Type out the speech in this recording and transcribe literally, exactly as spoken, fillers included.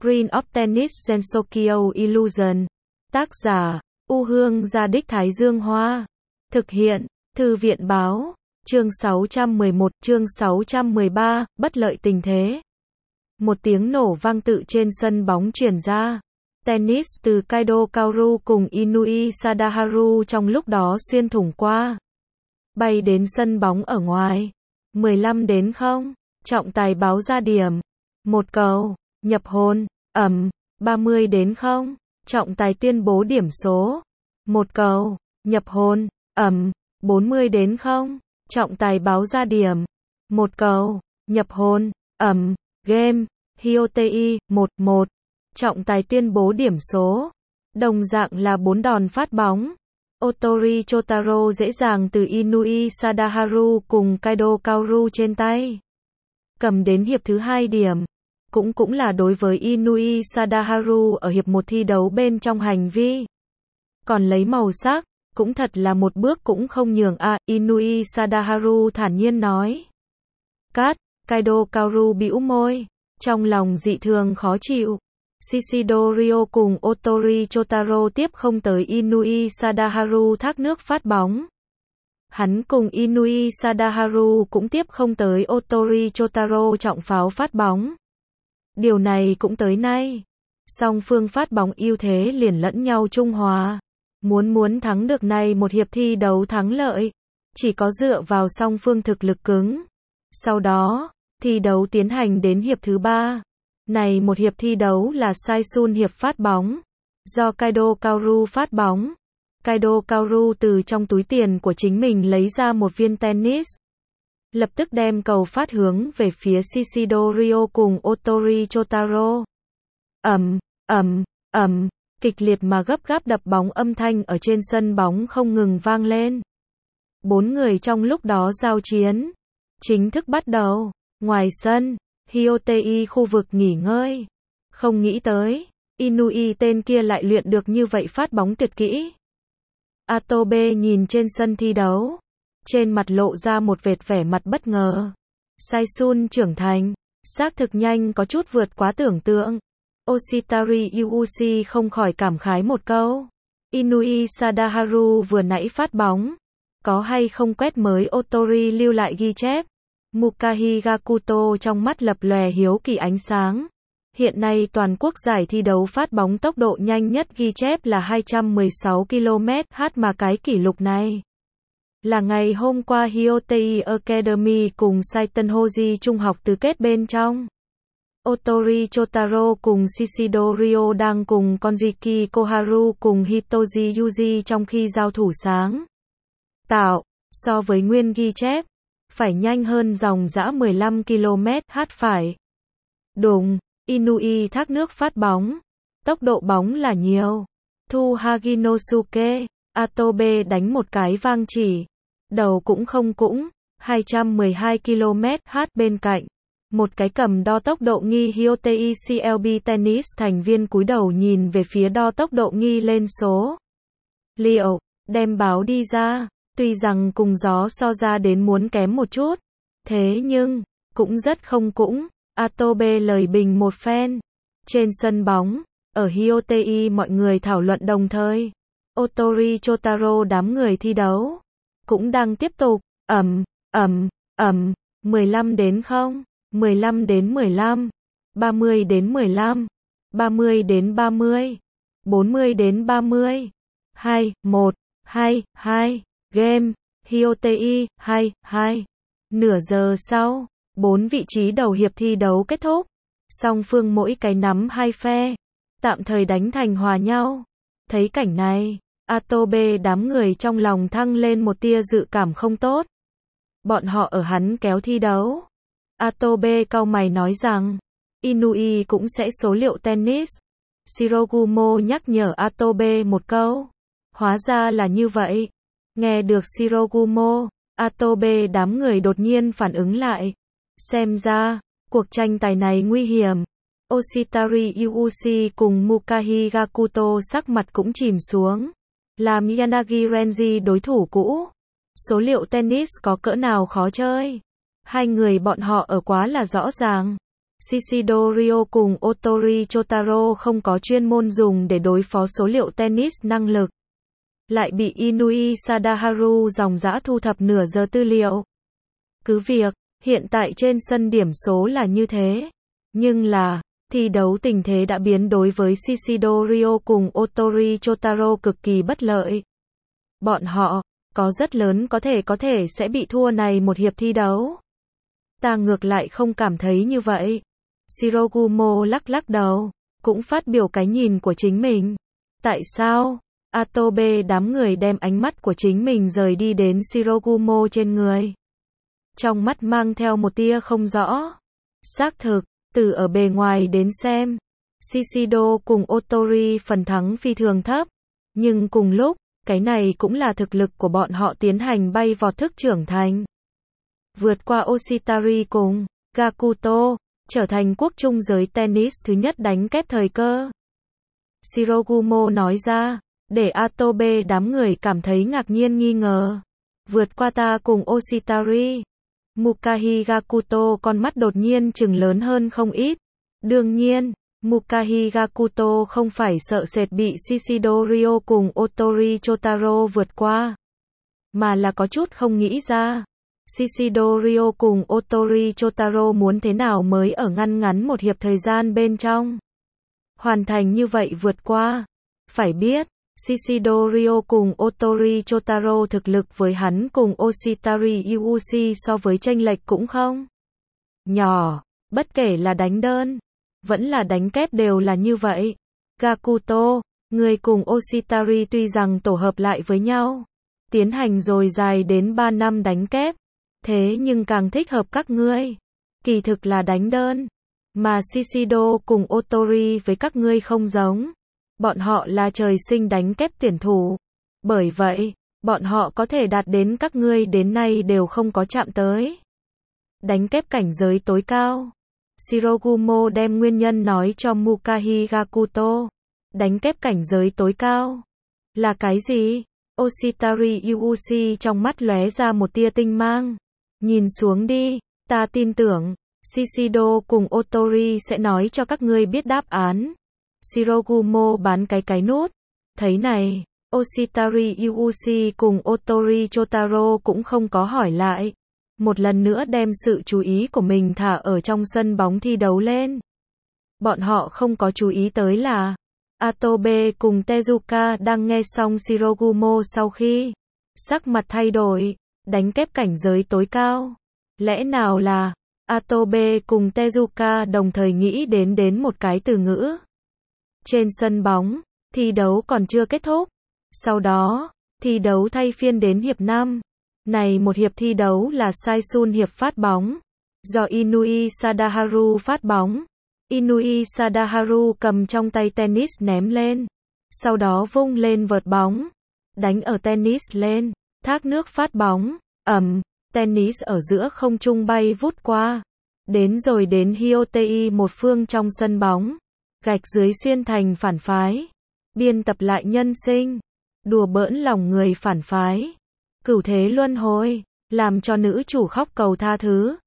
Green of Tennis Gensokyo Illusion. Tác giả, U Hương Gia Đích Thái Dương Hoa. Thực hiện, Thư viện Báo. Chương sáu trăm mười một, chương sáu trăm mười ba, bất lợi tình thế. Một tiếng nổ vang tự trên sân bóng truyền ra. Tennis từ Kaido Kaoru cùng Inui Sadaharu trong lúc đó xuyên thủng qua. Bay đến sân bóng ở ngoài. mười lăm đến không. Trọng tài báo ra điểm. Một cầu. Nhập hồn. Ẩm. ba mươi đến không. Trọng tài tuyên bố điểm số. Một cầu. Nhập hồn. Ẩm. bốn mươi đến không. Trọng tài báo ra điểm. Một cầu. Nhập hồn. Ẩm. Game. Hyotei. một một. Trọng tài tuyên bố điểm số. Đồng dạng là bốn đòn phát bóng. Otori Chotaro dễ dàng từ Inui Sadaharu cùng Kaido Kaoru trên tay. Cầm đến hiệp thứ hai điểm. Cũng cũng là đối với Inui Sadaharu ở hiệp một thi đấu bên trong hành vi. Còn lấy màu sắc, cũng thật là một bước cũng không nhường a, à, Inui Sadaharu thản nhiên nói. Cát, Kaido Kaoru bĩu môi, trong lòng dị thường khó chịu. Shishido Ryo cùng Otori Chotaro tiếp không tới Inui Sadaharu thác nước phát bóng. Hắn cùng Inui Sadaharu cũng tiếp không tới Otori Chotaro trọng pháo phát bóng. Điều này cũng tới nay. Song phương phát bóng ưu thế liền lẫn nhau trung hòa. Muốn muốn thắng được này một hiệp thi đấu thắng lợi, chỉ có dựa vào song phương thực lực cứng. Sau đó, thi đấu tiến hành đến hiệp thứ ba. Này một hiệp thi đấu là Saisun hiệp phát bóng. Do Kaido Kaoru phát bóng. Kaido Kaoru từ trong túi tiền của chính mình lấy ra một viên tennis. Lập tức đem cầu phát hướng về phía Shishido Ryo cùng Otori Chotaro. Ầm, ầm, ầm, kịch liệt mà gấp gáp đập bóng âm thanh ở trên sân bóng không ngừng vang lên. Bốn người trong lúc đó giao chiến. Chính thức bắt đầu. Ngoài sân, Hyotei khu vực nghỉ ngơi. Không nghĩ tới, Inui tên kia lại luyện được như vậy phát bóng tuyệt kỹ. Atobe nhìn trên sân thi đấu. Trên mặt lộ ra một vệt vẻ mặt bất ngờ. Saisun trưởng thành, xác thực nhanh có chút vượt quá tưởng tượng. Oshitari Yuuchi không khỏi cảm khái một câu. Inui Sadaharu vừa nãy phát bóng. Có hay không quét mới Otori lưu lại ghi chép. Mukahi Gakuto trong mắt lập lòe hiếu kỳ ánh sáng. Hiện nay toàn quốc giải thi đấu phát bóng tốc độ nhanh nhất ghi chép là hai trăm mười sáu ki lô mét trên giờ mà cái kỷ lục này là ngày hôm qua Hyotei Academy cùng Saiten Hoji trung học tứ kết bên trong. Otori Chotaro cùng Shishido Ryo đang cùng Konjiki Koharu cùng Hitoji Yuji trong khi giao thủ sáng tạo, so với nguyên ghi chép, phải nhanh hơn dòng dã mười lăm ki lô mét trên giờ phải. Đùng, Inui thác nước phát bóng. Tốc độ bóng là nhiều. Thu Haginosuke, Atobe đánh một cái vang chỉ. Đầu cũng không cũng, hai trăm mười hai ki lô mét trên giờ bên cạnh. Một cái cầm đo tốc độ nghi Hyotei xê lờ bê Tennis thành viên cúi đầu nhìn về phía đo tốc độ nghi lên số. Liệu, đem báo đi ra, tuy rằng cùng gió so ra đến muốn kém một chút. Thế nhưng, cũng rất không cũng. Atobe lời bình một phen. Trên sân bóng, ở Hyotei mọi người thảo luận đồng thời. Otori Chotaro đám người thi đấu cũng đang tiếp tục. Ầm, ầm, ầm, mười lăm đến không, mười lăm đến mười lăm, ba mươi đến mười lăm, ba mươi đến ba mươi, bốn mươi đến ba mươi. hai, một, hai, hai, game, Hyotei, hai, hai. Nửa giờ sau, bốn vị trí đầu hiệp thi đấu kết thúc. Song phương mỗi cái nắm hai phe, tạm thời đánh thành hòa nhau. Thấy cảnh này, Atobe đám người trong lòng thăng lên một tia dự cảm không tốt. Bọn họ ở hắn kéo thi đấu. Atobe cau mày nói rằng, Inui cũng sẽ số liệu tennis. Shirogumo nhắc nhở Atobe một câu. Hóa ra là như vậy. Nghe được Shirogumo, Atobe đám người đột nhiên phản ứng lại. Xem ra, cuộc tranh tài này nguy hiểm. Oshitari Yuuchi cùng Mukahi Gakuto sắc mặt cũng chìm xuống. Làm Yanagi Renji đối thủ cũ. Số liệu tennis có cỡ nào khó chơi. Hai người bọn họ ở quá là rõ ràng. Shishido cùng Otori Chotaro không có chuyên môn dùng để đối phó số liệu tennis năng lực. Lại bị Inui Sadaharu dòng dã thu thập nửa giờ tư liệu. Cứ việc, hiện tại trên sân điểm số là như thế. Nhưng là, thi đấu tình thế đã biến đối với Shishido cùng Otori Chotaro cực kỳ bất lợi. Bọn họ, có rất lớn có thể có thể sẽ bị thua này một hiệp thi đấu. Ta ngược lại không cảm thấy như vậy. Shirogumo lắc lắc đầu, cũng phát biểu cái nhìn của chính mình. Tại sao? Atobe đám người đem ánh mắt của chính mình rời đi đến Shirogumo trên người. Trong mắt mang theo một tia không rõ. Xác thực, từ ở bề ngoài đến xem, Shishido cùng Otori phần thắng phi thường thấp. Nhưng cùng lúc, cái này cũng là thực lực của bọn họ tiến hành bay vọt thức trưởng thành. Vượt qua Oshitari cùng Gakuto, trở thành quốc trung giới tennis thứ nhất đánh kép thời cơ. Shirogumo nói ra, để Atobe đám người cảm thấy ngạc nhiên nghi ngờ. Vượt qua ta cùng Oshitari. Mukahi Gakuto con mắt đột nhiên trừng lớn hơn không ít. Đương nhiên, Mukahi Gakuto không phải sợ sệt bị Shishido cùng Otori Chotaro vượt qua, mà là có chút không nghĩ ra. Shishido cùng Otori Chotaro muốn thế nào mới ở ngăn ngắn một hiệp thời gian bên trong hoàn thành như vậy vượt qua. Phải biết, Shishido cùng Otori Chotaro thực lực với hắn cùng Oshitari Yuuchi so với chênh lệch cũng không nhỏ, bất kể là đánh đơn, vẫn là đánh kép đều là như vậy. Gakuto, người cùng Oshitari tuy rằng tổ hợp lại với nhau, tiến hành rồi dài đến ba năm đánh kép, thế nhưng càng thích hợp các ngươi, kỳ thực là đánh đơn. Mà Shishido cùng Otori với các ngươi không giống. Bọn họ là trời sinh đánh kép tuyển thủ. Bởi vậy, bọn họ có thể đạt đến các ngươi đến nay đều không có chạm tới. Đánh kép cảnh giới tối cao. Shirogumo đem nguyên nhân nói cho Mukahi Gakuto. Đánh kép cảnh giới tối cao. Là cái gì? Oshitari Yuuchi trong mắt lóe ra một tia tinh mang. Nhìn xuống đi, ta tin tưởng, Shishido cùng Otori sẽ nói cho các ngươi biết đáp án. Shirogumo bán cái cái nút. Thấy này, Oshitari Yuuchi cùng Otori Chotaro cũng không có hỏi lại. Một lần nữa đem sự chú ý của mình thả ở trong sân bóng thi đấu lên. Bọn họ không có chú ý tới là Atobe cùng Tezuka đang nghe xong Shirogumo sau khi sắc mặt thay đổi, đánh kép cảnh giới tối cao. Lẽ nào là Atobe cùng Tezuka đồng thời nghĩ đến đến một cái từ ngữ. Trên sân bóng, thi đấu còn chưa kết thúc. Sau đó, thi đấu thay phiên đến hiệp năm. Này một hiệp thi đấu là Saisun hiệp phát bóng. Do Inui Sadaharu phát bóng. Inui Sadaharu cầm trong tay tennis ném lên. Sau đó vung lên vợt bóng. Đánh ở tennis lên. Thác nước phát bóng. Ầm, tennis ở giữa không trung bay vút qua. Đến rồi đến Hyotei một phương trong sân bóng. Gạch dưới xuyên thành phản phái. Biên tập lại nhân sinh. Đùa bỡn lòng người phản phái. Cửu thế luân hồi. Làm cho nữ chủ khóc cầu tha thứ.